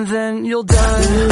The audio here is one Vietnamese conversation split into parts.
and then you'll die.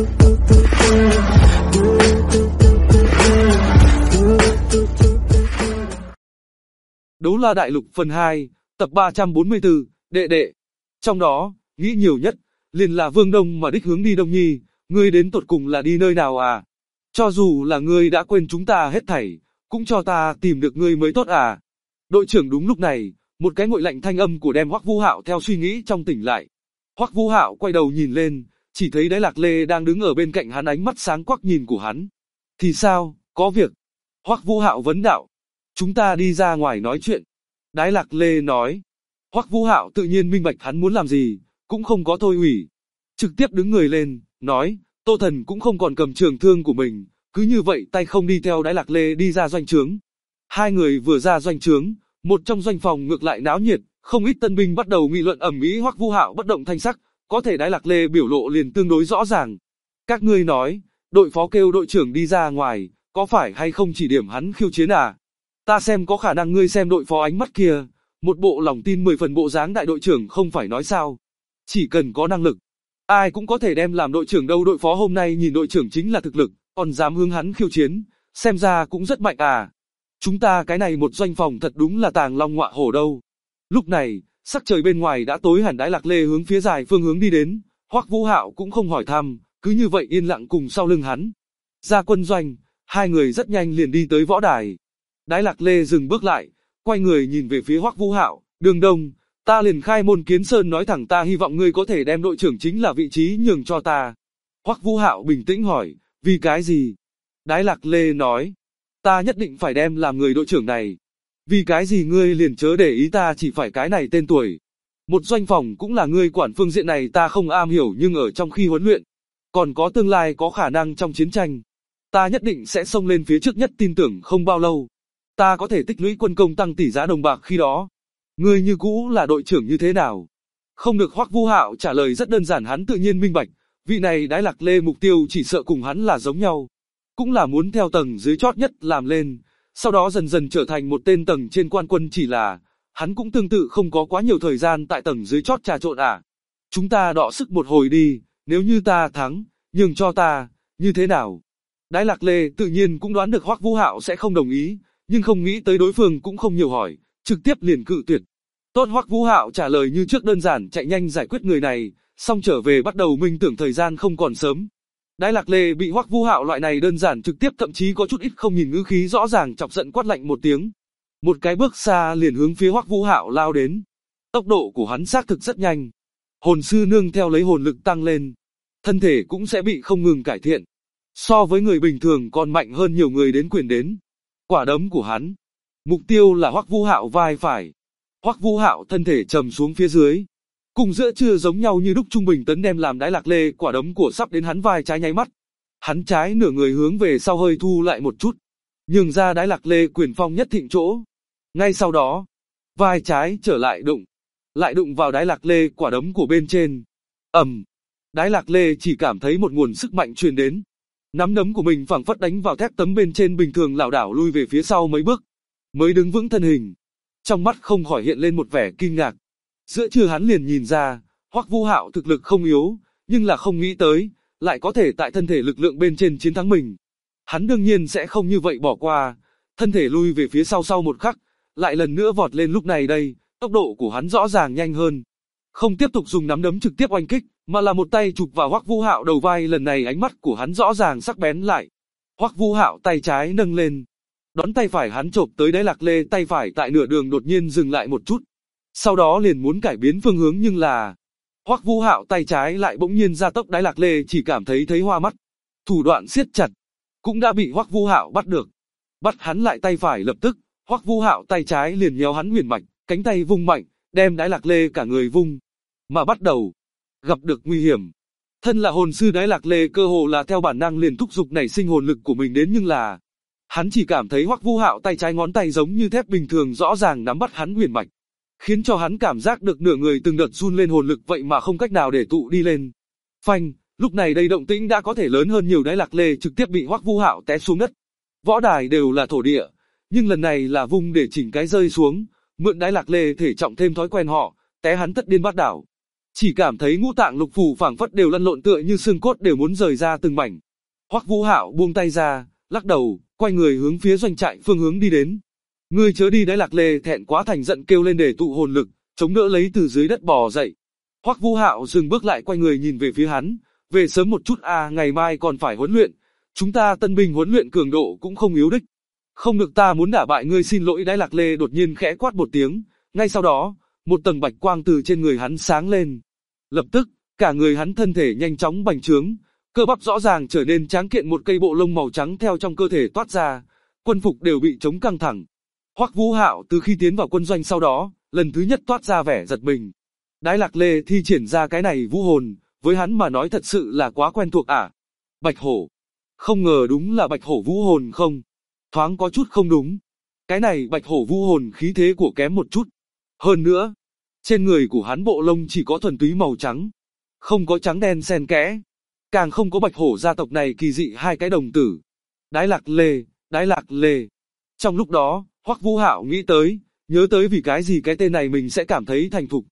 Đấu La Đại Lục phần 2, tập 344, đệ đệ. Trong đó, nghĩ nhiều nhất, liền là Vương Đông mà đích hướng đi Đông Nhi, ngươi đến tột cùng là đi nơi nào à? Cho dù là ngươi đã quên chúng ta hết thảy, cũng cho ta tìm được ngươi mới tốt à? Đội trưởng đúng lúc này, một cái nguội lạnh thanh âm của đem Hoắc Vũ Hạo theo suy nghĩ trong tỉnh lại. Hoắc Vũ Hạo quay đầu nhìn lên, chỉ thấy Đái Lạc Lê đang đứng ở bên cạnh hắn, ánh mắt sáng quắc nhìn của hắn. Thì sao, có việc? Hoắc Vũ Hạo vấn đạo. Chúng ta đi ra ngoài nói chuyện. Đái Lạc Lê nói. Hoắc Vũ Hạo tự nhiên minh bạch hắn muốn làm gì, cũng không có thôi ủy. Trực tiếp đứng người lên, nói, Tô Thần cũng không còn cầm trường thương của mình, cứ như vậy tay không đi theo Đái Lạc Lê đi ra doanh trướng. Hai người vừa ra doanh trướng, một trong doanh phòng ngược lại náo nhiệt, không ít tân binh bắt đầu nghị luận ầm ĩ. Hoắc Vũ Hạo bất động thanh sắc, có thể Đái Lạc Lê biểu lộ liền tương đối rõ ràng. Các ngươi nói, đội phó kêu đội trưởng đi ra ngoài, có phải hay không chỉ điểm hắn khiêu chiến à? Ta xem có khả năng. Ngươi xem đội phó ánh mắt kia, một bộ lòng tin 10 phần bộ dáng đại đội trưởng, không phải nói sao? Chỉ cần có năng lực, ai cũng có thể đem làm đội trưởng đâu. Đội phó hôm nay nhìn đội trưởng chính là thực lực, còn dám hướng hắn khiêu chiến, xem ra cũng rất mạnh à. Chúng ta cái này một doanh phòng thật đúng là tàng long ngọa hổ đâu. Lúc này, sắc trời bên ngoài đã tối hẳn. Đái Lạc Lê hướng phía dài phương hướng đi đến, Hoắc Vũ Hạo cũng không hỏi thăm, cứ như vậy yên lặng cùng sau lưng hắn. Ra quân doanh, hai người rất nhanh liền đi tới võ đài. Đái Lạc Lê dừng bước lại, quay người nhìn về phía Hoắc Vũ Hạo, Đường Đông, ta liền khai môn kiến sơn nói thẳng, ta hy vọng ngươi có thể đem đội trưởng chính là vị trí nhường cho ta. Hoắc Vũ Hạo bình tĩnh hỏi, vì cái gì? Đái Lạc Lê nói, ta nhất định phải đem làm người đội trưởng này. Vì cái gì? Ngươi liền chớ để ý, ta chỉ phải cái này tên tuổi. Một doanh phòng cũng là ngươi quản, phương diện này ta không am hiểu, nhưng ở trong khi huấn luyện, còn có tương lai có khả năng trong chiến tranh, ta nhất định sẽ xông lên phía trước nhất, tin tưởng không bao lâu, ta có thể tích lũy quân công tăng tỷ giá đồng bạc, khi đó, ngươi như cũ là đội trưởng như thế nào? Không được. Hoắc Vũ Hạo trả lời rất đơn giản, hắn tự nhiên minh bạch, vị này Đái Lạc Lê mục tiêu chỉ sợ cùng hắn là giống nhau, cũng là muốn theo tầng dưới chót nhất làm lên, sau đó dần dần trở thành một tên tầng trên quan quân, chỉ là, hắn cũng tương tự không có quá nhiều thời gian tại tầng dưới chót trà trộn à. Chúng ta đọ sức một hồi đi, nếu như ta thắng, nhường cho ta, như thế nào? Đái Lạc Lê tự nhiên cũng đoán được Hoắc Vũ Hạo sẽ không đồng ý, nhưng không nghĩ tới đối phương cũng không nhiều hỏi, trực tiếp liền cự tuyệt. Tốt. Hoắc Vũ Hạo trả lời như trước đơn giản, chạy nhanh giải quyết người này, xong trở về bắt đầu minh tưởng thời gian không còn sớm. Đái Lạc Lê bị Hoắc Vũ Hạo loại này đơn giản trực tiếp, thậm chí có chút ít không nhìn ngữ khí rõ ràng, chọc giận quát lạnh một tiếng. Một cái bước xa liền hướng phía Hoắc Vũ Hạo lao đến. Tốc độ của hắn xác thực rất nhanh. Hồn sư nương theo lấy hồn lực tăng lên, thân thể cũng sẽ bị không ngừng cải thiện. So với người bình thường còn mạnh hơn nhiều người đến quyền đến. Quả đấm của hắn, mục tiêu là Hoắc Vũ Hạo vai phải. Hoắc Vũ Hạo thân thể trầm xuống phía dưới, cùng giữa chưa giống nhau như đúc, trung bình tấn đem làm Đái Lạc Lê quả đấm của sắp đến hắn vai trái nháy mắt. Hắn trái nửa người hướng về sau hơi thu lại một chút, nhường ra Đái Lạc Lê quyền phong nhất thịnh chỗ. Ngay sau đó, vai trái trở lại đụng vào Đái Lạc Lê quả đấm của bên trên. Đái Lạc Lê chỉ cảm thấy một nguồn sức mạnh truyền đến. Nắm đấm của mình phảng phất đánh vào thép tấm bên trên bình thường, lảo đảo lui về phía sau mấy bước, mới đứng vững thân hình. Trong mắt không khỏi hiện lên một vẻ kinh ngạc. Giữa trưa hắn liền nhìn ra, Hoắc Vũ Hạo thực lực không yếu, nhưng là không nghĩ tới, lại có thể tại thân thể lực lượng bên trên chiến thắng mình. Hắn đương nhiên sẽ không như vậy bỏ qua, thân thể lui về phía sau một khắc, lại lần nữa vọt lên. Lúc này đây, tốc độ của hắn rõ ràng nhanh hơn. Không tiếp tục dùng nắm đấm trực tiếp oanh kích, mà là một tay chụp vào Hoắc Vũ Hạo đầu vai. Lần này ánh mắt của hắn rõ ràng sắc bén lại. Hoắc Vũ Hạo tay trái nâng lên, đón tay phải hắn chộp tới Đái Lạc Lê, tay phải tại nửa đường đột nhiên dừng lại một chút. Sau đó liền muốn cải biến phương hướng, nhưng là Hoắc Vũ Hạo tay trái lại bỗng nhiên gia tốc. Đái Lạc Lê chỉ cảm thấy hoa mắt, thủ đoạn siết chặt, cũng đã bị Hoắc Vũ Hạo bắt được. Bắt hắn lại tay phải, lập tức Hoắc Vũ Hạo tay trái liền nhéo hắn huyền mạch, cánh tay vung mạnh, đem Đái Lạc Lê cả người vung, mà bắt đầu gặp được nguy hiểm. Thân là hồn sư Đái Lạc Lê cơ hồ là theo bản năng liền thúc giục nảy sinh hồn lực của mình đến, nhưng là hắn chỉ cảm thấy Hoắc Vũ Hạo tay trái ngón tay giống như thép bình thường rõ ràng nắm bắt hắn huyền mạch, khiến cho hắn cảm giác được nửa người từng đợt run lên, hồn lực vậy mà không cách nào để tụ đi lên. Phanh, lúc này đây động tĩnh đã có thể lớn hơn nhiều, Đái Lạc Lê trực tiếp bị Hoắc Vũ Hạo té xuống đất. Võ đài đều là thổ địa, nhưng lần này là vung để chỉnh cái rơi xuống, mượn Đái Lạc Lê thể trọng thêm thói quen họ, té hắn thất điên bát đảo. chỉ cảm thấy ngũ tạng lục phủ phảng phất đều lăn lộn tựa như xương cốt đều muốn rời ra từng mảnh. Hoắc Vũ Hạo buông tay ra, lắc đầu, quay người hướng phía doanh trại phương hướng đi đến. Ngươi chớ đi. Đái Lạc Lê thẹn quá thành giận kêu lên để tụ hồn lực, chống đỡ lấy từ dưới đất bò dậy. Hoắc Vũ Hạo dừng bước lại, quay người nhìn về phía hắn, về sớm một chút à, ngày mai còn phải huấn luyện, chúng ta tân binh huấn luyện cường độ cũng không yếu đích. Không được, ta muốn đả bại ngươi. Xin lỗi. Đái Lạc Lê đột nhiên khẽ quát một tiếng, ngay sau đó, một tầng bạch quang từ trên người hắn sáng lên. Lập tức, cả người hắn thân thể nhanh chóng bành trướng, cơ bắp rõ ràng trở nên tráng kiện, một cây bộ lông màu trắng theo trong cơ thể toát ra, quân phục đều bị chống căng thẳng. Hoắc Vũ Hạo từ khi tiến vào quân doanh sau đó, lần thứ nhất toát ra vẻ giật mình. Đái Lạc Lê thi triển ra cái này vũ hồn, với hắn mà nói thật sự là quá quen thuộc à. Bạch hổ. Không ngờ đúng là bạch hổ vũ hồn không? Thoáng có chút không đúng. Cái này bạch hổ vũ hồn khí thế của kém một chút. Hơn nữa, trên người của hắn bộ lông chỉ có thuần túy màu trắng, không có trắng đen xen kẽ, càng không có bạch hổ gia tộc này kỳ dị hai cái đồng tử. Đái Lạc Lê, Đái Lạc Lê. Trong lúc đó, Hoắc Vũ Hạo nghĩ tới, nhớ tới vì cái gì cái tên này mình sẽ cảm thấy thành thục.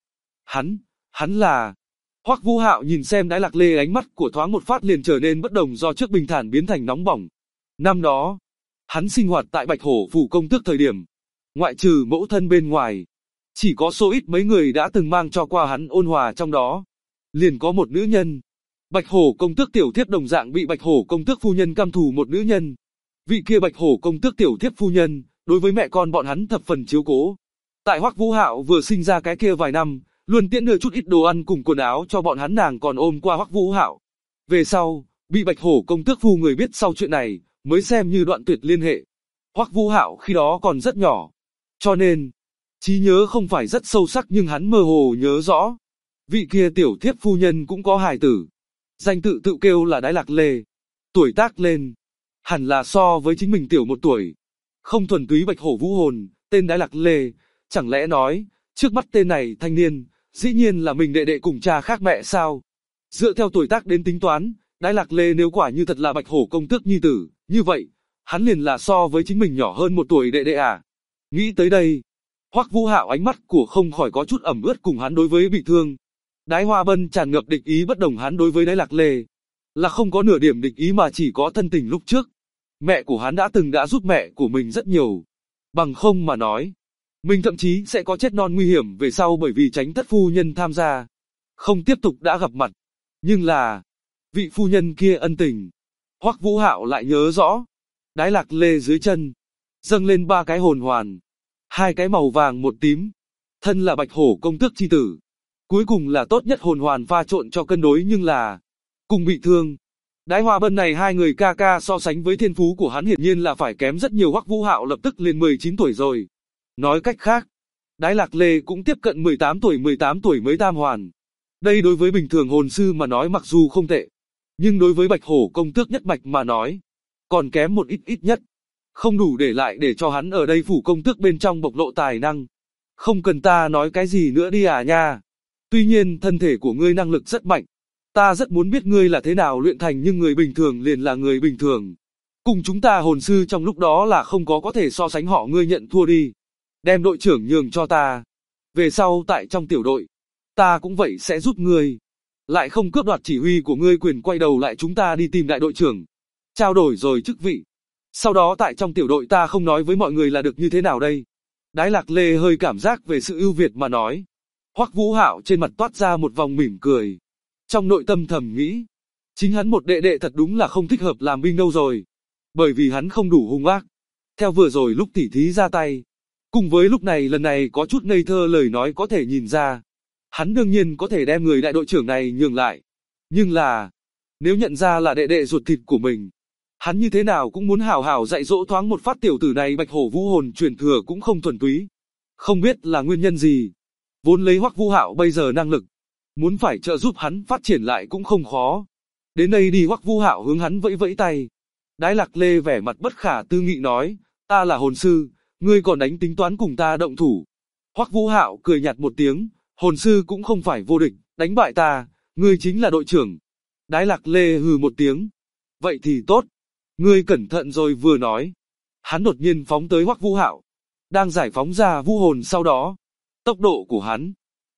Hắn là... Hoắc Vũ Hạo nhìn xem Đái Lạc Lê, ánh mắt của thoáng một phát liền trở nên bất đồng, do trước bình thản biến thành nóng bỏng. Năm đó, hắn sinh hoạt tại Bạch Hổ phủ công tước thời điểm, ngoại trừ mẫu thân bên ngoài, chỉ có số ít mấy người đã từng mang cho qua hắn ôn hòa, trong đó liền có một nữ nhân. Bạch Hổ công tước tiểu thiếp đồng dạng bị Bạch Hổ công tước phu nhân căm thù một nữ nhân. Vị kia Bạch Hổ công tước tiểu thiếp phu nhân, đối với mẹ con bọn hắn thập phần chiếu cố. Tại Hoắc Vũ Hạo vừa sinh ra cái kia vài năm, luôn tiễn đưa chút ít đồ ăn cùng quần áo cho bọn hắn, nàng còn ôm qua Hoắc Vũ Hạo. Về sau, bị Bạch Hổ công tước phu người biết sau chuyện này, mới xem như đoạn tuyệt liên hệ. Hoắc Vũ Hạo khi đó còn rất nhỏ, cho nên trí nhớ không phải rất sâu sắc, nhưng hắn mơ hồ nhớ rõ, vị kia tiểu thiếp phu nhân cũng có hài tử, danh tự tự kêu là Đái Lạc Lê. Tuổi tác lên, hẳn là so với chính mình tiểu một tuổi. Không thuần túy Bạch Hổ vũ hồn, tên Đái Lạc Lê, chẳng lẽ nói, trước mắt tên này thanh niên, dĩ nhiên là mình đệ đệ cùng cha khác mẹ sao? Dựa theo tuổi tác đến tính toán, Đái Lạc Lê nếu quả như thật là Bạch Hổ công tước nhi tử, như vậy, hắn liền là so với chính mình nhỏ hơn một tuổi đệ đệ à? Nghĩ tới đây, Hoắc Vũ Hạo ánh mắt của không khỏi có chút ẩm ướt, cùng hắn đối với bị thương Đái Hoa Bân tràn ngập địch ý, bất đồng hắn đối với Đái Lạc Lê là không có nửa điểm địch ý, mà chỉ có thân tình. Lúc trước, mẹ của hắn đã giúp mẹ của mình rất nhiều, bằng không mà nói, mình thậm chí sẽ có chết non nguy hiểm về sau, bởi vì tránh thất phu nhân tham gia, không tiếp tục đã gặp mặt. Nhưng là, vị phu nhân kia ân tình, Hoắc Vũ Hạo lại nhớ rõ. Đái Lạc Lê dưới chân dâng lên 3 cái hồn hoàn, 2 cái màu vàng một tím, thân là Bạch Hổ công tước chi tử, cuối cùng là tốt nhất hồn hoàn pha trộn cho cân đối, nhưng là cùng bị thương. Đái Hoa Bân này hai người ca ca so sánh với thiên phú của hắn hiển nhiên là phải kém rất nhiều. Hoắc Vũ Hạo lập tức lên 19 tuổi rồi. Nói cách khác, Đái Lạc Lê cũng tiếp cận 18 tuổi mới tam hoàn. Đây đối với bình thường hồn sư mà nói mặc dù không tệ, nhưng đối với Bạch Hổ công tước nhất mạch mà nói, còn kém một ít nhất. Không đủ để lại để cho hắn ở đây phủ công tước bên trong bộc lộ tài năng. Không cần ta nói cái gì nữa đi à nha. Tuy nhiên thân thể của ngươi năng lực rất mạnh. Ta rất muốn biết ngươi là thế nào luyện thành, nhưng người bình thường liền là người bình thường. Cùng chúng ta hồn sư trong lúc đó là không có thể so sánh họ. Ngươi nhận thua đi. Đem đội trưởng nhường cho ta. Về sau tại trong tiểu đội, ta cũng vậy sẽ giúp ngươi. Lại không cướp đoạt chỉ huy của ngươi quyền, quay đầu lại chúng ta đi tìm đại đội trưởng. Trao đổi rồi chức vị. Sau đó tại trong tiểu đội ta không nói với mọi người là được như thế nào đây. Đái Lạc Lê hơi cảm giác về sự ưu việt mà nói. Hoắc Vũ Hạo trên mặt toát ra một vòng mỉm cười. Trong nội tâm thầm nghĩ, chính hắn một đệ đệ thật đúng là không thích hợp làm binh đâu rồi. Bởi vì hắn không đủ hung ác. Theo vừa rồi lúc tỉ thí ra tay, cùng với lúc này lần này có chút ngây thơ lời nói có thể nhìn ra, hắn đương nhiên có thể đem người đại đội trưởng này nhường lại. Nhưng là, nếu nhận ra là đệ đệ ruột thịt của mình, hắn như thế nào cũng muốn hảo hảo dạy dỗ thoáng một phát. Tiểu tử này Bạch Hổ vũ hồn truyền thừa cũng không thuần túy. Không biết là nguyên nhân gì, vốn lấy Hoắc Vũ Hạo bây giờ năng lực, muốn phải trợ giúp hắn phát triển lại cũng không khó. Đến đây đi. Hoắc Vũ Hạo hướng hắn vẫy vẫy tay. Đái Lạc Lê vẻ mặt bất khả tư nghị nói, ta là hồn sư, ngươi còn đánh tính toán cùng ta động thủ. Hoắc Vũ Hạo cười nhạt một tiếng, hồn sư cũng không phải vô địch, đánh bại ta, ngươi chính là đội trưởng. Đái Lạc Lê hừ một tiếng, vậy thì tốt, ngươi cẩn thận rồi. Vừa nói, hắn đột nhiên phóng tới Hoắc Vũ Hạo, đang giải phóng ra vũ hồn. Sau đó, tốc độ của hắn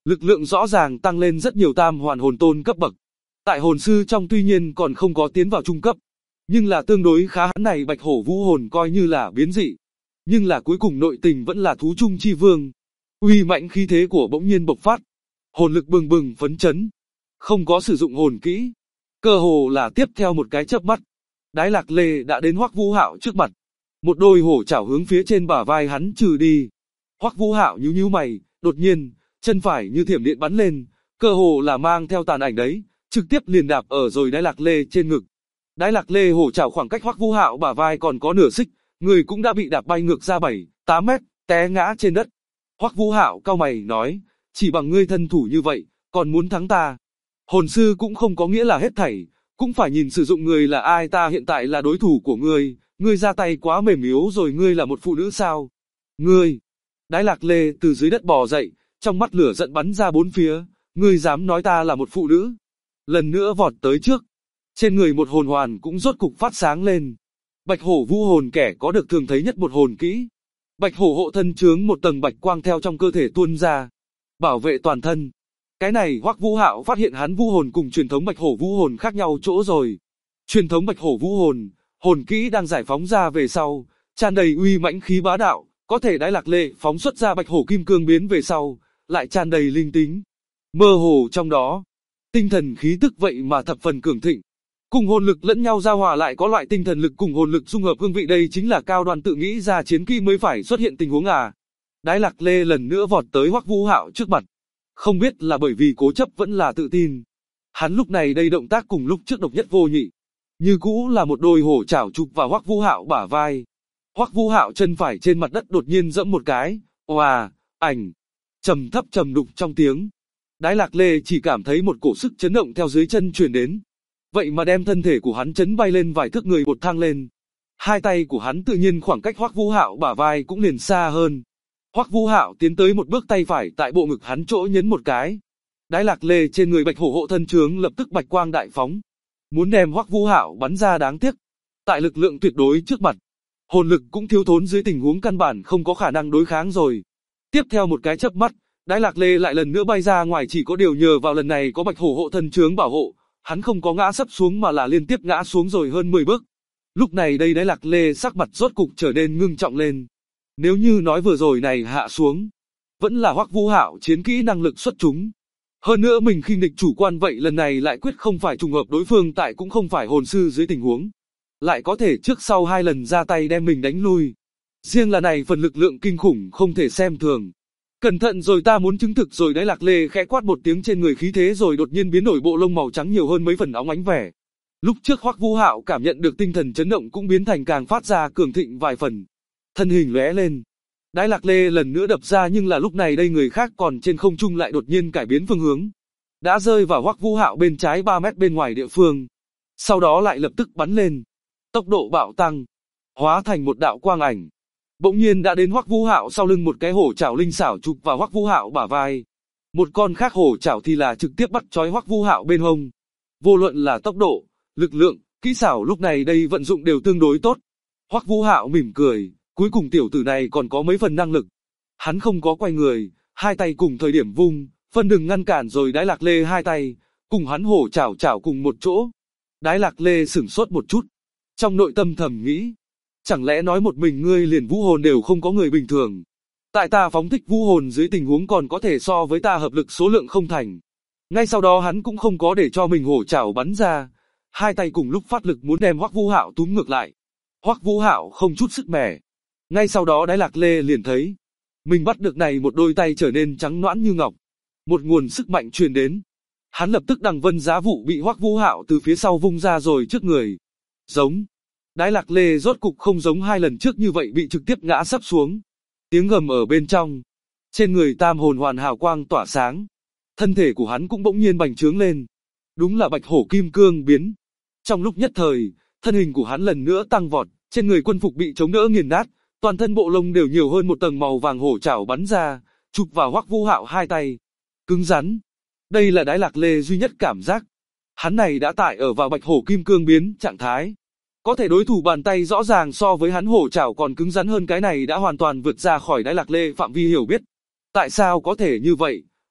Lực lượng rõ ràng tăng lên rất nhiều, tam hoàn hồn tôn cấp bậc. Tại hồn sư trong tuy nhiên còn không có tiến vào trung cấp, nhưng là tương đối khá. Hắn này bạch hổ vũ hồn coi như là biến dị, nhưng là cuối cùng nội tình vẫn là thú trung chi vương. Uy mạnh khí thế của bỗng nhiên bộc phát, hồn lực bừng bừng phấn chấn, không có sử dụng hồn kỹ, cơ hồ là tiếp theo một cái chớp mắt, Đái Lạc Lê đã đến Hoắc Vũ Hạo trước mặt, một đôi hổ chảo hướng phía trên bả vai hắn trừ đi. Hoắc Vũ Hạo nhíu nhíu mày, đột nhiên, chân phải như thiểm điện bắn lên, cơ hồ là mang theo tàn ảnh đấy, trực tiếp liền đạp ở rồi Đái Lạc Lê trên ngực. Đái Lạc Lê hổ chảo khoảng cách Hoắc Vũ Hạo bả vai còn có nửa xích, người cũng đã bị đạp bay ngược ra 7-8 mét, té ngã trên đất. Hoắc Vũ Hạo cau mày nói, chỉ bằng ngươi thân thủ như vậy, còn muốn thắng ta? Hồn sư cũng không có nghĩa là hết thảy, cũng phải nhìn sử dụng người là ai. Ta hiện tại là đối thủ của ngươi ra tay quá mềm yếu rồi. Ngươi là một phụ nữ sao? Ngươi! Đái Lạc Lê từ dưới đất bò dậy, trong mắt lửa giận bắn ra bốn phía, ngươi dám nói ta là một phụ nữ? Lần nữa vọt tới trước, trên người một hồn hoàn cũng rốt cục phát sáng lên. Bạch hổ vũ hồn kẻ có được thường thấy nhất một hồn kỹ. Bạch hổ hộ thân chướng một tầng bạch quang theo trong cơ thể tuôn ra, bảo vệ toàn thân. Cái này Hoắc Vũ Hạo phát hiện hắn vũ hồn cùng truyền thống bạch hổ vũ hồn khác nhau chỗ rồi. Truyền thống bạch hổ vũ hồn, hồn kỹ đang giải phóng ra về sau, tràn đầy uy mãnh khí bá đạo, có thể Đái Lạc Lê phóng xuất ra bạch hổ kim cương biến về sau, lại tràn đầy linh tính. Mơ hồ trong đó, tinh thần khí tức vậy mà thập phần cường thịnh. Cùng hồn lực lẫn nhau giao hòa lại có loại tinh thần lực cùng hồn lực dung hợp hương vị, đây chính là Cao Đoan tự nghĩ ra chiến kỹ mới phải xuất hiện tình huống à. Đái Lạc Lê lần nữa vọt tới Hoắc Vũ Hạo trước mặt. Không biết là bởi vì cố chấp vẫn là tự tin. Hắn lúc này đây động tác cùng lúc trước độc nhất vô nhị. Như cũ là một đôi hổ chảo chụp vào Hoắc Vũ Hạo bả vai. Hoắc Vũ Hạo chân phải trên mặt đất đột nhiên giẫm một cái. Oà, ảnh. Trầm thấp trầm đục trong tiếng. Đái Lạc Lê chỉ cảm thấy một cổ sức chấn động theo dưới chân truyền đến. Vậy mà đem thân thể của hắn chấn bay lên vài thước, người bột thang lên. Hai tay của hắn tự nhiên khoảng cách Hoắc Vũ Hạo bả vai cũng liền xa hơn. Hoắc Vũ Hạo tiến tới một bước, tay phải tại bộ ngực hắn chỗ nhấn một cái. Đái Lạc Lê trên người bạch hổ hộ thân chướng lập tức bạch quang đại phóng, muốn đem Hoắc Vũ Hạo bắn ra, đáng tiếc. Tại lực lượng tuyệt đối trước mặt, hồn lực cũng thiếu thốn dưới tình huống căn bản không có khả năng đối kháng rồi. Tiếp theo một cái chớp mắt, Đái Lạc Lê lại lần nữa bay ra ngoài, chỉ có điều nhờ vào lần này có bạch hổ hộ thân chướng bảo hộ, hắn không có ngã sấp xuống mà là liên tiếp ngã xuống rồi hơn 10 bước. Lúc này đây Đái Lạc Lê sắc mặt rốt cục trở nên ngưng trọng lên. Nếu như nói vừa rồi này hạ xuống, vẫn là Hoắc Vũ Hạo chiến kỹ năng lực xuất chúng. Hơn nữa mình khinh địch chủ quan, vậy lần này lại quyết không phải trùng hợp, đối phương tại cũng không phải hồn sư dưới tình huống, lại có thể trước sau hai lần ra tay đem mình đánh lui. Riêng là này phần lực lượng kinh khủng không thể xem thường. Cẩn thận rồi, ta muốn chứng thực rồi. Đái Lạc Lê khẽ quát một tiếng, trên người khí thế rồi đột nhiên biến đổi, bộ lông màu trắng nhiều hơn mấy phần óng ánh vẻ. Lúc trước Hoắc Vũ Hạo cảm nhận được tinh thần chấn động cũng biến thành càng phát ra cường thịnh vài phần. Thân hình lóe lên, Đái Lạc Lê lần nữa đập ra, nhưng là lúc này đây người khác còn trên không trung lại đột nhiên cải biến phương hướng, đã rơi vào Hoắc Vũ Hạo bên trái 3 mét bên ngoài địa phương. Sau đó lại lập tức bắn lên, tốc độ bạo tăng, hóa thành một đạo quang ảnh. Bỗng nhiên đã đến Hoắc Vũ Hạo sau lưng, một cái hổ chảo linh xảo chụp vào Hoắc Vũ Hạo bả vai. Một con khác hổ chảo thì là trực tiếp bắt trói Hoắc Vũ Hạo bên hông. Vô luận là tốc độ, lực lượng, kỹ xảo lúc này đây vận dụng đều tương đối tốt. Hoắc Vũ Hạo mỉm cười, cuối cùng tiểu tử này còn có mấy phần năng lực. Hắn không có quay người, hai tay cùng thời điểm vung, phân đường ngăn cản rồi Đái Lạc Lê hai tay, cùng hắn hổ chảo chảo cùng một chỗ. Đái Lạc Lê sửng sốt một chút, trong nội tâm thầm nghĩ, chẳng lẽ nói một mình ngươi liền vũ hồn đều không có người bình thường? Tại ta phóng thích vũ hồn dưới tình huống còn có thể so với ta hợp lực số lượng không thành. Ngay sau đó hắn cũng không có để cho mình hổ chảo bắn ra, hai tay cùng lúc phát lực muốn đem Hoắc Vũ Hạo túm ngược lại. Hoắc Vũ Hạo không chút sức mẻ. Ngay sau đó Đái Lạc Lê liền thấy, mình bắt được này một đôi tay trở nên trắng nõn như ngọc. Một nguồn sức mạnh truyền đến. Hắn lập tức đằng vân giá vụ bị Hoắc Vũ Hạo từ phía sau vung ra rồi trước người. Giống. Đái Lạc Lê rốt cục không giống hai lần trước như vậy bị trực tiếp ngã sấp xuống. Tiếng gầm ở bên trong. Trên người tam hồn hoàn hào quang tỏa sáng. Thân thể của hắn cũng bỗng nhiên bành trướng lên. Đúng là bạch hổ kim cương biến. Trong lúc nhất thời, thân hình của hắn lần nữa tăng vọt, trên người quân phục bị chống đỡ nghiền nát, toàn thân bộ lông đều nhiều hơn một tầng màu vàng, hổ chảo bắn ra, chụp vào Hoắc Vũ Hạo hai tay. Cứng rắn. Đây là Đái Lạc Lê duy nhất cảm giác. Hắn này đã tại ở vào bạch hổ kim cương biến trạng thái. Có thể đối thủ bàn tay rõ ràng so với hắn hổ chảo còn cứng rắn hơn, cái này đã hoàn toàn vượt ra khỏi Đái Lạc Lê phạm vi hiểu biết. Tại sao có thể như vậy?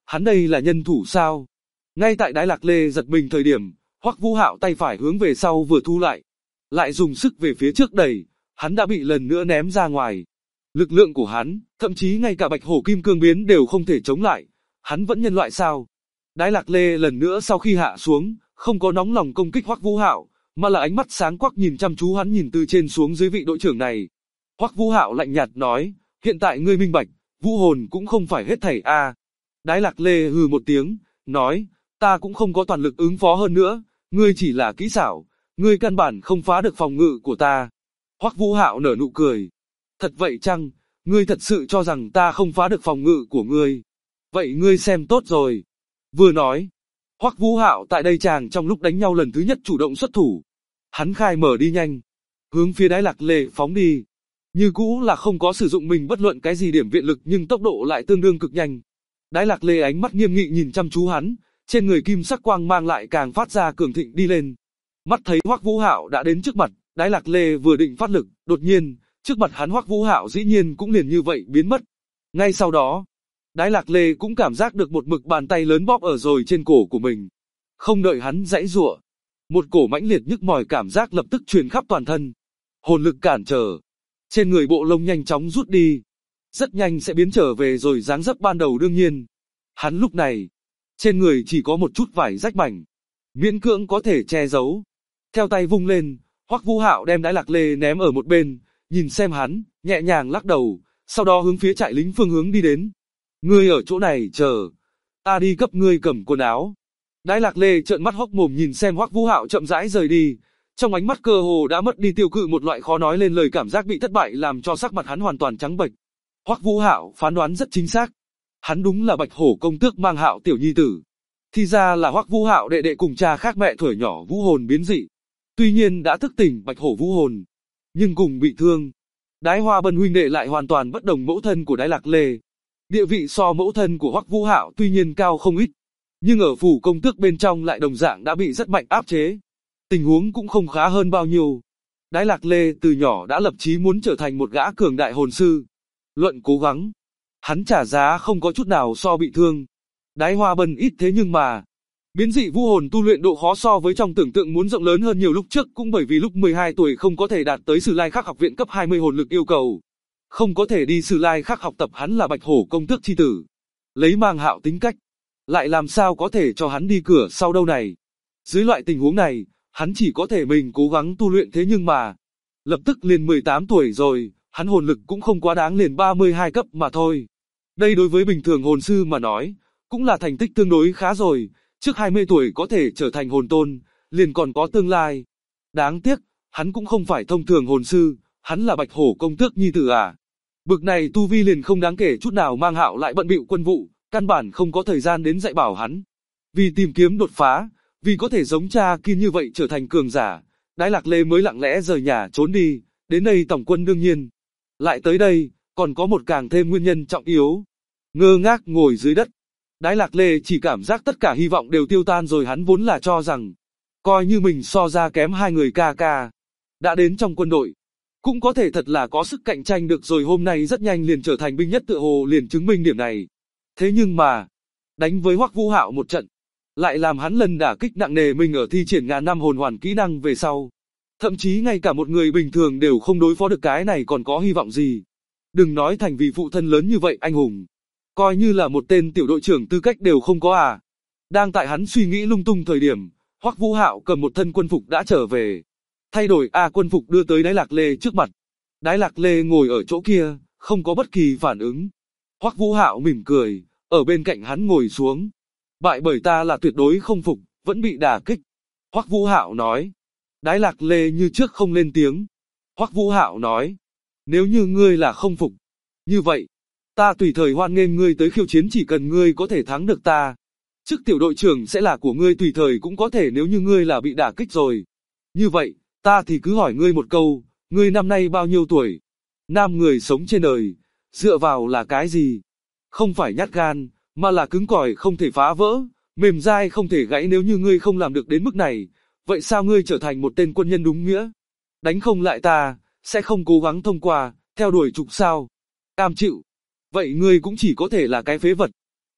hắn đây là nhân thủ sao? Ngay tại Đái Lạc Lê giật mình thời điểm, Hoắc Vũ Hạo tay phải hướng về sau vừa thu lại dùng sức về phía trước đẩy, hắn đã bị lần nữa ném ra ngoài. Lực lượng của hắn, thậm chí ngay cả Bạch Hổ Kim Cương biến đều không thể chống lại. Hắn vẫn nhân loại sao? Đái Lạc Lê lần nữa sau khi hạ xuống, không có nóng lòng công kích Hoắc Vũ Hạo, mà là ánh mắt sáng quắc nhìn chăm chú hắn nhìn từ trên xuống dưới vị đội trưởng này. Hoắc Vũ Hạo lạnh nhạt nói, hiện tại ngươi minh bạch, vũ hồn cũng không phải hết thảy a. Đái Lạc Lê hừ một tiếng, nói, ta cũng không có toàn lực ứng phó hơn nữa, ngươi chỉ là kỹ xảo, ngươi căn bản không phá được phòng ngự của ta. Hoắc Vũ Hạo nở nụ cười, thật vậy chăng, ngươi thật sự cho rằng ta không phá được phòng ngự của ngươi? Vậy ngươi xem tốt rồi. Vừa nói, Hoắc Vũ Hạo tại đây chàng trong lúc đánh nhau lần thứ nhất chủ động xuất thủ. Hắn khai mở đi nhanh, hướng phía Đái Lạc Lê phóng đi. Như cũ là không có sử dụng mình bất luận cái gì điểm viện lực nhưng tốc độ lại tương đương cực nhanh. Đái Lạc Lê ánh mắt nghiêm nghị nhìn chăm chú hắn, trên người kim sắc quang mang lại càng phát ra cường thịnh đi lên. Mắt thấy Hoắc Vũ Hạo đã đến trước mặt, Đái Lạc Lê vừa định phát lực, đột nhiên, trước mặt hắn Hoắc Vũ Hạo dĩ nhiên cũng liền như vậy biến mất. Ngay sau đó, Đái Lạc Lê cũng cảm giác được một mực bàn tay lớn bóp ở rồi trên cổ của mình. Không đợi hắn giãy giụa, một cổ mãnh liệt nhức mỏi cảm giác lập tức truyền khắp toàn thân. Hồn lực cản trở, trên người bộ lông nhanh chóng rút đi, rất nhanh sẽ biến trở về rồi dáng dấp ban đầu đương nhiên. Hắn lúc này, trên người chỉ có một chút vải rách mảnh, miễn cưỡng có thể che giấu. Theo tay vung lên, Hoắc Vũ Hạo đem Đái Lạc Lê ném ở một bên, nhìn xem hắn, nhẹ nhàng lắc đầu, sau đó hướng phía trại lính phương hướng đi đến. Ngươi ở chỗ này chờ, ta đi cấp ngươi cầm quần áo. Đái Lạc Lê trợn mắt hốc mồm nhìn xem Hoắc Vũ Hạo chậm rãi rời đi, trong ánh mắt cơ hồ đã mất đi tiêu cự một loại khó nói lên lời cảm giác bị thất bại làm cho sắc mặt hắn hoàn toàn trắng bệch. Hoắc Vũ Hạo phán đoán rất chính xác, hắn đúng là Bạch Hổ công tước mang Hạo tiểu nhi tử. Thì ra là Hoắc Vũ Hạo đệ đệ cùng cha khác mẹ thuở nhỏ vũ hồn biến dị. Tuy nhiên đã thức tỉnh Bạch Hổ vũ hồn, nhưng cùng bị thương. Đái Hoa Bân huynh đệ lại hoàn toàn bất đồng mẫu thân của Đái Lạc Lê. Địa vị so mẫu thân của Hoắc Vũ Hạo tuy nhiên cao không ít, nhưng ở phủ công tước bên trong lại đồng dạng đã bị rất mạnh áp chế. Tình huống cũng không khá hơn bao nhiêu. Đái Lạc Lê từ nhỏ đã lập chí muốn trở thành một gã cường đại hồn sư. Luận cố gắng, hắn trả giá không có chút nào so bị thương. Đái Hoa Bân ít thế nhưng mà, biến dị vũ hồn tu luyện độ khó so với trong tưởng tượng muốn rộng lớn hơn nhiều lúc trước cũng bởi vì lúc 12 tuổi không có thể đạt tới Sử Lai Khắc học viện cấp 20 hồn lực yêu cầu. Không có thể đi Sử Lai Khắc học tập hắn là Bạch Hổ công tước chi tử. Lấy mang Hạo tính cách, lại làm sao có thể cho hắn đi cửa sau đâu này. Dưới loại tình huống này, hắn chỉ có thể mình cố gắng tu luyện thế nhưng mà, lập tức liền 18 tuổi rồi, hắn hồn lực cũng không quá đáng liền 32 cấp mà thôi. Đây đối với bình thường hồn sư mà nói, cũng là thành tích tương đối khá rồi, trước 20 tuổi có thể trở thành hồn tôn, liền còn có tương lai. Đáng tiếc, hắn cũng không phải thông thường hồn sư, hắn là Bạch Hổ công tước nhi tử à. Bực này tu vi liền không đáng kể chút nào mang Hạo lại bận bịu quân vụ, căn bản không có thời gian đến dạy bảo hắn. Vì tìm kiếm đột phá, vì có thể giống cha Kim như vậy trở thành cường giả, Đái Lạc Lê mới lặng lẽ rời nhà trốn đi, đến đây tổng quân đương nhiên. Lại tới đây, còn có một càng thêm nguyên nhân trọng yếu. Ngơ ngác ngồi dưới đất, Đái Lạc Lê chỉ cảm giác tất cả hy vọng đều tiêu tan rồi hắn vốn là cho rằng, coi như mình so ra kém hai người ca ca. Đã đến trong quân đội, cũng có thể thật là có sức cạnh tranh được rồi hôm nay rất nhanh liền trở thành binh nhất tựa hồ liền chứng minh điểm này. Thế nhưng mà, đánh với Hoắc Vũ Hạo một trận, lại làm hắn lần đả kích nặng nề mình ở thi triển ngàn năm hồn hoàn kỹ năng về sau. Thậm chí ngay cả một người bình thường đều không đối phó được cái này còn có hy vọng gì. Đừng nói thành vì phụ thân lớn như vậy anh hùng. Coi như là một tên tiểu đội trưởng tư cách đều không có à. Đang tại hắn suy nghĩ lung tung thời điểm, Hoắc Vũ Hạo cầm một thân quân phục đã trở về. Thay đổi quân phục đưa tới Đái Lạc Lê trước mặt. Đái Lạc Lê ngồi ở chỗ kia, không có bất kỳ phản ứng. Hoắc Vũ Hạo mỉm cười, ở bên cạnh hắn ngồi xuống. Bại bởi ta là tuyệt đối không phục, vẫn bị đả kích. Hoắc Vũ Hạo nói. Đái Lạc Lê như trước không lên tiếng. Hoắc Vũ Hạo nói. Nếu như ngươi là không phục, như vậy, ta tùy thời hoan nghênh ngươi tới khiêu chiến chỉ cần ngươi có thể thắng được ta. Chức tiểu đội trưởng sẽ là của ngươi tùy thời cũng có thể nếu như ngươi là bị đả kích rồi. Như vậy, ta thì cứ hỏi ngươi một câu, ngươi năm nay bao nhiêu tuổi? Nam người sống trên đời, dựa vào là cái gì? Không phải nhát gan, mà là cứng cỏi không thể phá vỡ, mềm dai không thể gãy nếu như ngươi không làm được đến mức này. Vậy sao ngươi trở thành một tên quân nhân đúng nghĩa? Đánh không lại ta, sẽ không cố gắng thông qua, theo đuổi trục sao? Cam chịu. Vậy ngươi cũng chỉ có thể là cái phế vật.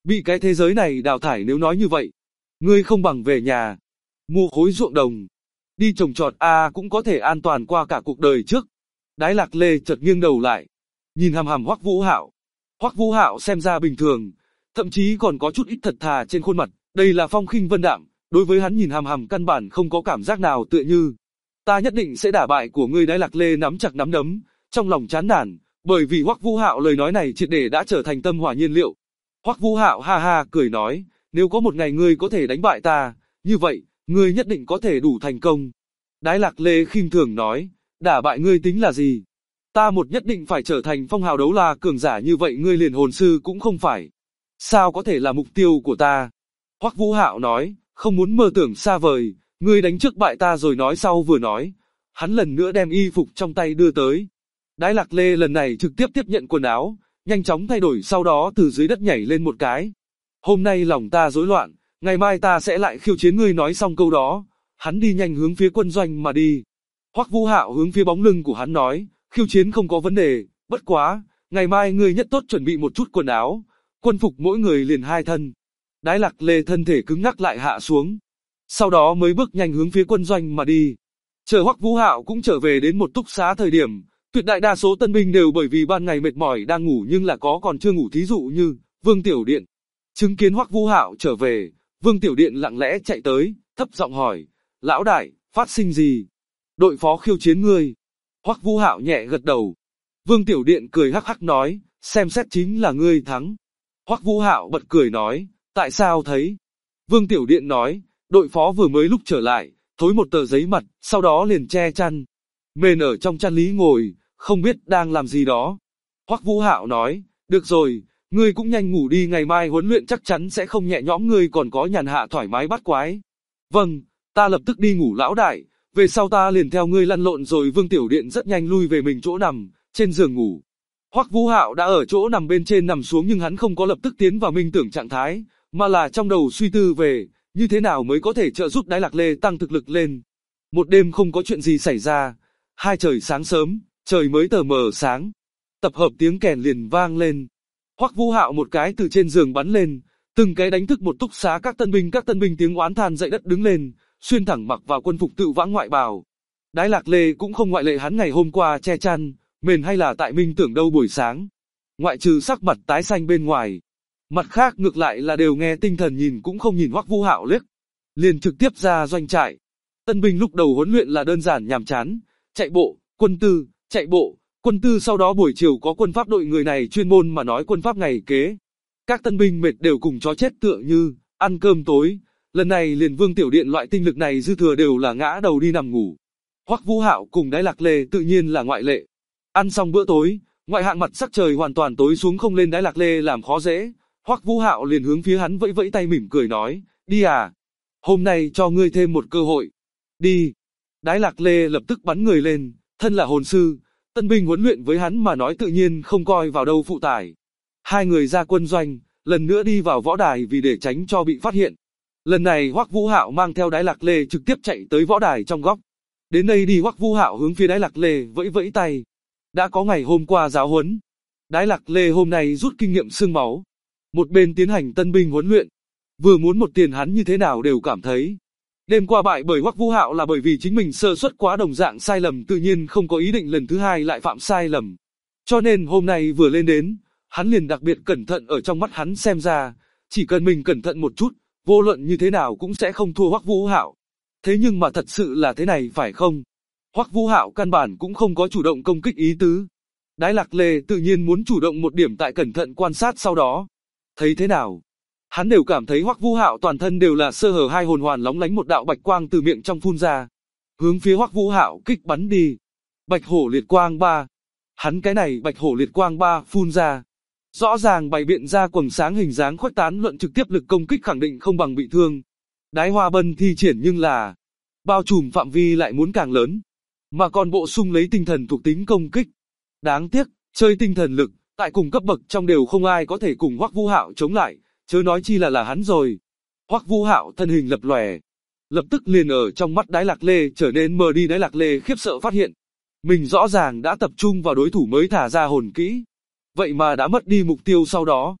Bị cái thế giới này đào thải, nếu nói như vậy, ngươi không bằng về nhà, mua khối ruộng đồng, đi trồng trọt cũng có thể an toàn qua cả cuộc đời trước. Đái Lạc Lê chợt nghiêng đầu lại, nhìn hằm hằm Hoắc Vũ Hạo. Hoắc Vũ Hạo xem ra bình thường, thậm chí còn có chút ít thật thà trên khuôn mặt, đây là phong khinh vân đạm, đối với hắn nhìn hằm hằm căn bản không có cảm giác nào, tựa như ta nhất định sẽ đả bại của ngươi. Đái Lạc Lê nắm chặt nắm đấm, trong lòng chán nản, bởi vì Hoắc Vũ Hạo lời nói này triệt để đã trở thành tâm hỏa nhiên liệu. Hoắc Vũ Hạo ha ha cười nói, nếu có một ngày ngươi có thể đánh bại ta, như vậy, ngươi nhất định có thể đủ thành công. Đái Lạc Lê khinh thường nói, đả bại ngươi tính là gì? Ta một nhất định phải trở thành phong hào đấu la cường giả, như vậy ngươi liền hồn sư cũng không phải. Sao có thể là mục tiêu của ta? Hoắc Vũ Hạo nói, không muốn mơ tưởng xa vời, ngươi đánh trước bại ta rồi nói sau. Vừa nói, hắn lần nữa đem y phục trong tay đưa tới. Đái Lạc Lê lần này trực tiếp tiếp nhận quần áo, nhanh chóng thay đổi, sau đó từ dưới đất nhảy lên một cái. Hôm nay lòng ta rối loạn, ngày mai ta sẽ lại khiêu chiến ngươi. Nói xong câu đó, hắn đi nhanh hướng phía quân doanh mà đi. Hoắc Vũ Hạo hướng phía bóng lưng của hắn nói, khiêu chiến không có vấn đề, bất quá, ngày mai ngươi nhất tốt chuẩn bị một chút quần áo, quân phục mỗi người liền 2 thân. Đái Lạc Lê thân thể cứng ngắc lại hạ xuống, sau đó mới bước nhanh hướng phía quân doanh mà đi. Chờ Hoắc Vũ Hạo cũng trở về đến một túc xá, thời điểm, tuyệt đại đa số tân binh đều bởi vì ban ngày mệt mỏi đang ngủ, nhưng là có còn chưa ngủ, thí dụ như Vương Tiểu Điện. Chứng kiến Hoắc Vũ Hạo trở về, Vương Tiểu Điện lặng lẽ chạy tới, thấp giọng hỏi, lão đại, phát sinh gì? Đội phó khiêu chiến ngươi. Hoắc Vũ Hạo nhẹ gật đầu. Vương Tiểu Điện cười hắc hắc nói, xem xét chính là ngươi thắng. Hoắc Vũ Hạo bật cười nói, tại sao thấy? Vương Tiểu Điện nói, đội phó vừa mới lúc trở lại, thối một tờ giấy mặt, sau đó liền che chăn. Mền ở trong chăn lý ngồi, không biết đang làm gì đó. Hoắc Vũ Hạo nói, được rồi, ngươi cũng nhanh ngủ đi, ngày mai huấn luyện chắc chắn sẽ không nhẹ nhõm, ngươi còn có nhàn hạ thoải mái bắt quái. Vâng, ta lập tức đi ngủ lão đại, về sau ta liền theo ngươi lăn lộn. Rồi Vương Tiểu Điện rất nhanh lui về mình chỗ nằm, trên giường ngủ. Hoắc Vũ Hạo đã ở chỗ nằm bên trên nằm xuống, nhưng hắn không có lập tức tiến vào minh tưởng trạng thái, mà là trong đầu suy tư về, như thế nào mới có thể trợ giúp Đái Lạc Lê tăng thực lực lên. Một đêm không có chuyện gì xảy ra, 2 trời sáng sớm, trời mới tờ mờ sáng. Tập hợp tiếng kèn liền vang lên. Hoắc Vũ Hạo một cái từ trên giường bắn lên, từng cái đánh thức một túc xá các tân binh. Các tân binh tiếng oán than dậy đất đứng lên, xuyên thẳng mặc vào quân phục tự vãng ngoại bào. Đái Lạc Lê cũng không ngoại lệ, hắn ngày hôm qua che chăn, mền hay là tại minh tưởng đâu buổi sáng. Ngoại trừ sắc mặt tái xanh bên ngoài, mặt khác ngược lại là đều nghe tinh thần, nhìn cũng không nhìn Hoắc Vũ Hạo liếc, liền trực tiếp ra doanh trại. Tân binh lúc đầu huấn luyện là đơn giản nhàm chán, chạy bộ, quân tư, chạy bộ, quân tư, sau đó buổi chiều có quân pháp đội, người này chuyên môn mà nói quân pháp ngày kế. Các tân binh mệt đều cùng chó chết tựa như, ăn cơm tối, lần này liền Vương Tiểu Điện loại tinh lực này dư thừa đều là ngã đầu đi nằm ngủ. Hoắc Vũ Hạo cùng Đái Lạc Lê tự nhiên là ngoại lệ. Ăn xong bữa tối, ngoại hạng mặt sắc trời hoàn toàn tối xuống, không lên Đái Lạc Lê làm khó dễ. Hoắc Vũ Hạo liền hướng phía hắn vẫy vẫy tay mỉm cười nói, đi à, hôm nay cho ngươi thêm một cơ hội. Đi. Đái Lạc Lê lập tức bắn người lên, thân là hồn sư, tân binh huấn luyện với hắn mà nói tự nhiên không coi vào đâu phụ tải. 2 người ra quân doanh, lần nữa đi vào võ đài vì để tránh cho bị phát hiện. Lần này Hoắc Vũ Hạo mang theo Đái Lạc Lê trực tiếp chạy tới võ đài trong góc. Đến đây đi, Hoắc Vũ Hạo hướng phía Đái Lạc Lê vẫy vẫy tay. Đã có ngày hôm qua giáo huấn, Đái Lạc Lê hôm nay rút kinh nghiệm xương máu. Một bên tiến hành tân binh huấn luyện, vừa muốn một tiền hắn như thế nào đều cảm thấy. Đêm qua bại bởi Hoắc Vũ Hạo là bởi vì chính mình sơ suất quá, đồng dạng sai lầm, tự nhiên không có ý định lần thứ 2 lại phạm sai lầm. Cho nên hôm nay vừa lên đến, hắn liền đặc biệt cẩn thận, ở trong mắt hắn xem ra, chỉ cần mình cẩn thận một chút, vô luận như thế nào cũng sẽ không thua Hoắc Vũ Hạo. Thế nhưng mà thật sự là thế này phải không? Hoắc Vũ Hạo căn bản cũng không có chủ động công kích ý tứ. Đái Lạc Lê tự nhiên muốn chủ động một điểm, tại cẩn thận quan sát sau đó. Thấy thế nào? Hắn đều cảm thấy Hoắc Vũ Hạo toàn thân đều là sơ hở, 2 hồn hoàn lóng lánh, một đạo bạch quang từ miệng trong phun ra, hướng phía Hoắc Vũ Hạo kích bắn đi. Bạch hổ liệt quang 3. Hắn cái này bạch hổ liệt quang 3 phun ra, rõ ràng bày biện ra quầng sáng hình dáng khuếch tán, luận trực tiếp lực công kích khẳng định không bằng bị thương. Đái Hoa Bân thi triển nhưng là bao trùm phạm vi lại muốn càng lớn, mà còn bổ sung lấy tinh thần thuộc tính công kích. Đáng tiếc, chơi tinh thần lực, tại cùng cấp bậc trong đều không ai có thể cùng Hoắc Vũ Hạo chống lại, chớ nói chi là hắn rồi. Hoắc Vũ Hạo thân hình lập lòe, lập tức liền ở trong mắt Đái Lạc Lê trở nên mờ đi. Đái Lạc Lê khiếp sợ phát hiện, mình rõ ràng đã tập trung vào đối thủ mới thả ra hồn kỹ, vậy mà đã mất đi mục tiêu sau đó.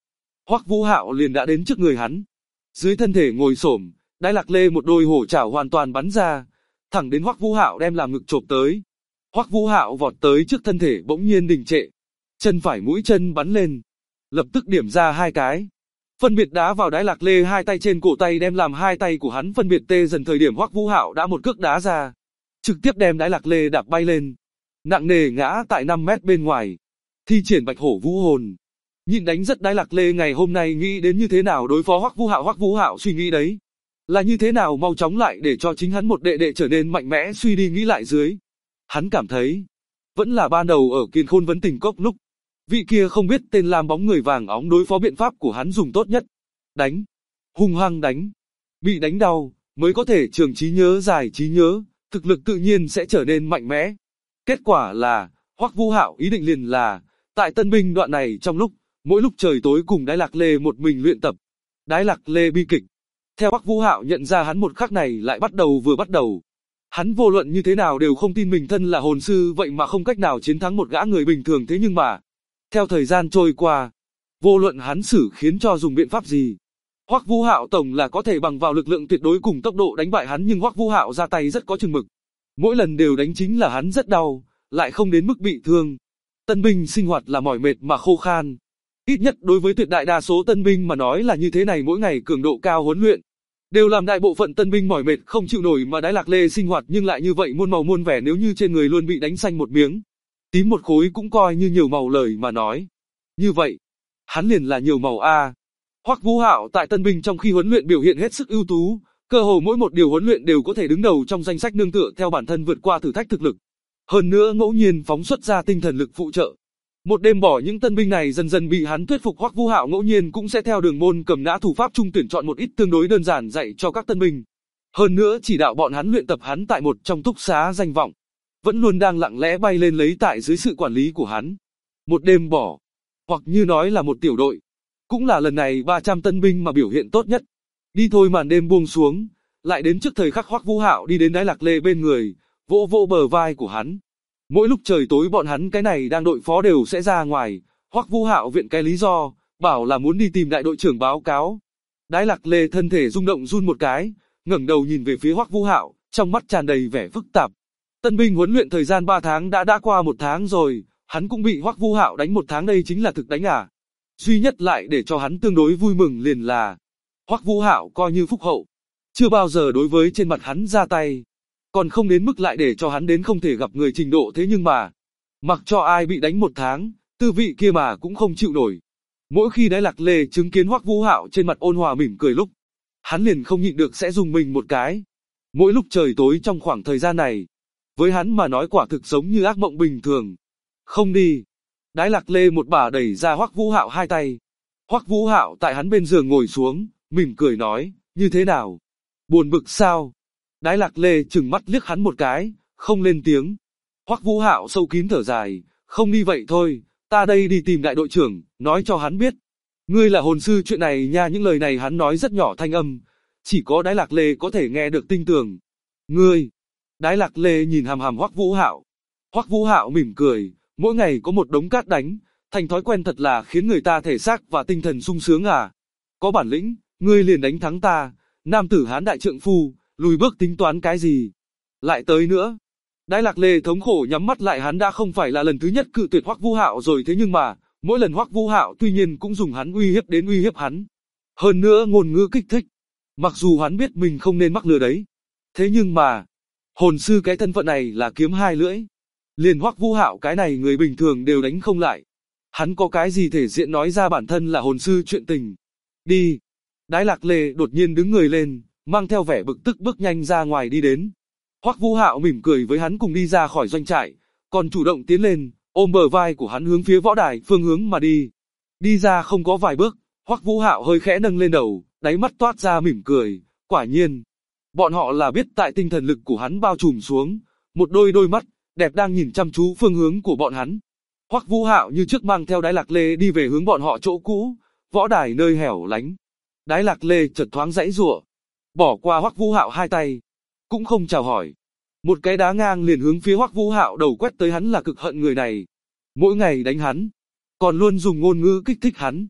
Hoắc Vũ Hạo liền đã đến trước người hắn. Dưới thân thể ngồi xổm, Đái Lạc Lê một đôi hổ chảo hoàn toàn bắn ra, thẳng đến Hoắc Vũ Hạo đem làm ngực chộp tới. Hoắc Vũ Hạo vọt tới trước thân thể bỗng nhiên đình trệ, chân phải mũi chân bắn lên, lập tức điểm ra hai cái, phân biệt đá vào Đái Lạc Lê hai tay trên cổ tay, đem làm hai tay của hắn phân biệt tê dần. Thời điểm Hoắc Vũ Hạo đã một cước đá ra, trực tiếp đem Đái Lạc Lê đạp bay lên, nặng nề ngã tại 5 mét bên ngoài. Thi triển Bạch Hổ Vũ Hồn, nhịn đánh rất. Đái Lạc Lê ngày hôm nay nghĩ đến như thế nào đối phó Hoắc Vũ Hạo. Hoắc Vũ Hạo suy nghĩ đấy là như thế nào mau chóng lại để cho chính hắn một đệ đệ trở nên mạnh mẽ. Suy đi nghĩ lại dưới, hắn cảm thấy vẫn là ban đầu ở Kiền Khôn Vấn Tình Cốc lúc vị kia không biết tên làm bóng người vàng óng đối phó biện pháp của hắn dùng tốt nhất. Đánh, hung hăng đánh, bị đánh đau mới có thể trường trí nhớ, dài trí nhớ, thực lực tự nhiên sẽ trở nên mạnh mẽ. Kết quả là Hoắc Vũ Hạo ý định liền là tại tân binh đoạn này trong lúc mỗi lúc trời tối cùng Đái Lạc Lê một mình luyện tập. Đái Lạc Lê bi kịch. Theo Hoắc Vũ Hạo nhận ra hắn một khắc này lại vừa bắt đầu. Hắn vô luận như thế nào đều không tin mình thân là hồn sư vậy mà không cách nào chiến thắng một gã người bình thường. Thế nhưng mà, theo thời gian trôi qua, vô luận hắn xử khiến cho dùng biện pháp gì, Hoắc Vũ Hạo tổng là có thể bằng vào lực lượng tuyệt đối cùng tốc độ đánh bại hắn. Nhưng Hoắc Vũ Hạo ra tay rất có chừng mực. Mỗi lần đều đánh chính là hắn rất đau, lại không đến mức bị thương. Tân binh sinh hoạt là mỏi mệt mà khô khan. Ít nhất đối với tuyệt đại đa số tân binh mà nói là như thế này. Mỗi ngày cường độ cao huấn luyện đều làm đại bộ phận tân binh mỏi mệt không chịu nổi, mà Đái Lạc Lê sinh hoạt nhưng lại như vậy muôn màu muôn vẻ. Nếu như trên người luôn bị đánh xanh một miếng, tím một khối cũng coi như nhiều màu lời mà nói. Như vậy, hắn liền là nhiều màu a. Hoắc Vũ Hạo tại tân binh trong khi huấn luyện biểu hiện hết sức ưu tú, cơ hồ mỗi một điều huấn luyện đều có thể đứng đầu trong danh sách nương tựa theo bản thân vượt qua thử thách thực lực. Hơn nữa ngẫu nhiên phóng xuất ra tinh thần lực phụ trợ. Một đêm bỏ những tân binh này dần dần bị hắn thuyết phục. Hoắc Vũ Hạo ngẫu nhiên cũng sẽ theo đường môn cầm nã thủ pháp trung tuyển chọn một ít tương đối đơn giản dạy cho các tân binh. Hơn nữa chỉ đạo bọn hắn luyện tập. Hắn tại một trong túc xá danh vọng, vẫn luôn đang lặng lẽ bay lên lấy tại dưới sự quản lý của hắn. Một đêm bỏ, hoặc như nói là một tiểu đội, cũng là lần này 300 tân binh mà biểu hiện tốt nhất. Đi thôi, màn đêm buông xuống, lại đến trước thời khắc Hoắc Vũ Hạo đi đến Đái Lạc Lê bên người, vỗ vỗ bờ vai của hắn. Mỗi lúc trời tối bọn hắn cái này đang đội phó đều sẽ ra ngoài. Hoắc Vũ Hạo viện cái lý do, bảo là muốn đi tìm đại đội trưởng báo cáo. Đái Lạc Lê thân thể rung động run một cái, ngẩng đầu nhìn về phía Hoắc Vũ Hạo, trong mắt tràn đầy vẻ phức tạp. Tân binh huấn luyện thời gian 3 tháng đã qua 1 tháng rồi, hắn cũng bị Hoắc Vũ Hạo đánh 1 tháng, đây chính là thực đánh à? Duy nhất lại để cho hắn tương đối vui mừng liền là Hoắc Vũ Hạo coi như phúc hậu, chưa bao giờ đối với trên mặt hắn ra tay, còn không đến mức lại để cho hắn đến không thể gặp người trình độ. Thế nhưng mà, mặc cho ai bị đánh 1 tháng, tư vị kia mà cũng không chịu nổi. Mỗi khi Đái Lạc Lê chứng kiến Hoắc Vũ Hạo trên mặt ôn hòa mỉm cười lúc, hắn liền không nhịn được sẽ rùng mình một cái. Mỗi lúc trời tối trong khoảng thời gian này, với hắn mà nói quả thực giống như ác mộng bình thường. Không đi. Đái Lạc Lê một bà đẩy ra Hoắc Vũ Hạo hai tay. Hoắc Vũ Hạo tại hắn bên giường ngồi xuống, mỉm cười nói, như thế nào? Buồn bực sao? Đái Lạc Lê trừng mắt liếc hắn một cái, không lên tiếng. Hoắc Vũ Hạo sâu kín thở dài, không đi vậy thôi, ta đây đi tìm đại đội trưởng, nói cho hắn biết. Ngươi là hồn sư chuyện này nha. Những lời này hắn nói rất nhỏ thanh âm, chỉ có Đái Lạc Lê có thể nghe được tinh tường. Ngươi. Đái Lạc Lê nhìn hằm hằm Hoắc Vũ Hạo. Hoắc Vũ Hạo mỉm cười, mỗi ngày có một đống cát đánh, thành thói quen thật là khiến người ta thể xác và tinh thần sung sướng à. Có bản lĩnh, ngươi liền đánh thắng ta, nam tử hán đại trượng phu, lùi bước tính toán cái gì. Lại tới nữa. Đái Lạc Lê thống khổ nhắm mắt lại. Hắn đã không phải là lần thứ nhất cự tuyệt Hoắc Vũ Hạo rồi, thế nhưng mà, mỗi lần Hoắc Vũ Hạo tuy nhiên cũng dùng hắn uy hiếp hắn. Hơn nữa ngôn ngữ kích thích. Mặc dù hắn biết mình không nên mắc lừa đấy. Thế nhưng mà, hồn sư cái thân phận này là kiếm hai lưỡi. Liền Hoắc Vũ Hạo cái này người bình thường đều đánh không lại. Hắn có cái gì thể diện nói ra bản thân là hồn sư chuyện tình. Đi. Đái Lạc Lê đột nhiên đứng người lên, mang theo vẻ bực tức bước nhanh ra ngoài đi đến. Hoắc Vũ Hạo mỉm cười với hắn cùng đi ra khỏi doanh trại, còn chủ động tiến lên, ôm bờ vai của hắn hướng phía võ đài phương hướng mà đi. Đi ra không có vài bước, Hoắc Vũ Hạo hơi khẽ nâng lên đầu, đáy mắt toát ra mỉm cười, quả nhiên. Bọn họ là biết tại tinh thần lực của hắn bao trùm xuống, một đôi mắt đẹp đang nhìn chăm chú phương hướng của bọn hắn. Hoắc Vũ Hạo như trước mang theo Đái Lạc Lê đi về hướng bọn họ chỗ cũ, võ đài nơi hẻo lánh. Đái Lạc Lê chợt thoáng giãy giụa, bỏ qua Hoắc Vũ Hạo hai tay, cũng không chào hỏi, một cái đá ngang liền hướng phía Hoắc Vũ Hạo đầu quét tới. Hắn là cực hận người này, mỗi ngày đánh hắn, còn luôn dùng ngôn ngữ kích thích hắn.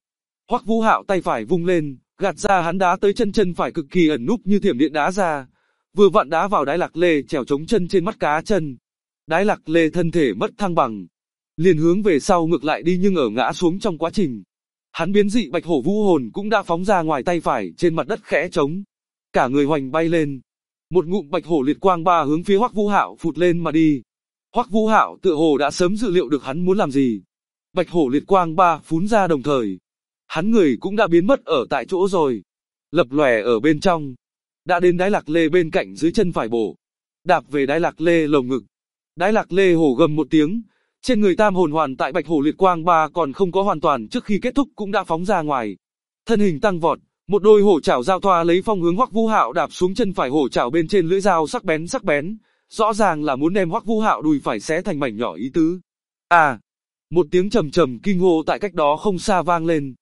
Hoắc Vũ Hạo tay phải vung lên, gạt ra hắn đá tới chân phải cực kỳ ẩn núp như thiểm điện đá ra, vừa vặn đá vào Đái Lạc Lê trèo chống chân trên mắt cá chân. Đái Lạc Lê thân thể mất thăng bằng, liền hướng về sau ngược lại đi nhưng ở ngã xuống trong quá trình. Hắn biến dị Bạch Hổ Vũ Hồn cũng đã phóng ra ngoài tay phải trên mặt đất khẽ trống. Cả người hoành bay lên. Một ngụm Bạch Hổ Liệt Quang Ba hướng phía Hoắc Vũ Hạo phụt lên mà đi. Hoắc Vũ Hạo tựa hồ đã sớm dự liệu được hắn muốn làm gì. Bạch Hổ Liệt Quang Ba phún ra đồng thời. Hắn người cũng đã biến mất ở tại chỗ rồi. Lập lòe ở bên trong. Đã đến Đái Lạc Lê bên cạnh dưới chân phải bổ. Đạp về Đái Lạc Lê lồng ngực. Đái Lạc Lê hổ gầm một tiếng. Trên người tam hồn hoàn tại Bạch Hổ Liệt Quang Ba còn không có hoàn toàn trước khi kết thúc cũng đã phóng ra ngoài. Thân hình tăng vọt, một đôi hổ chảo giao thoa lấy phong hướng Hoắc Vũ Hạo đạp xuống chân phải hổ chảo bên trên lưỡi dao sắc bén, rõ ràng là muốn đem Hoắc Vũ Hạo đùi phải xé thành mảnh nhỏ ý tứ. À, một tiếng trầm trầm kinh hô tại cách đó không xa vang lên.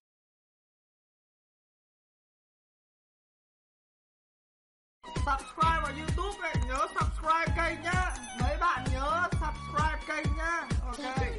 Subscribe vào YouTube này, nhớ subscribe kênh nhá. Mấy bạn nhớ subscribe kênh nhá. Ok.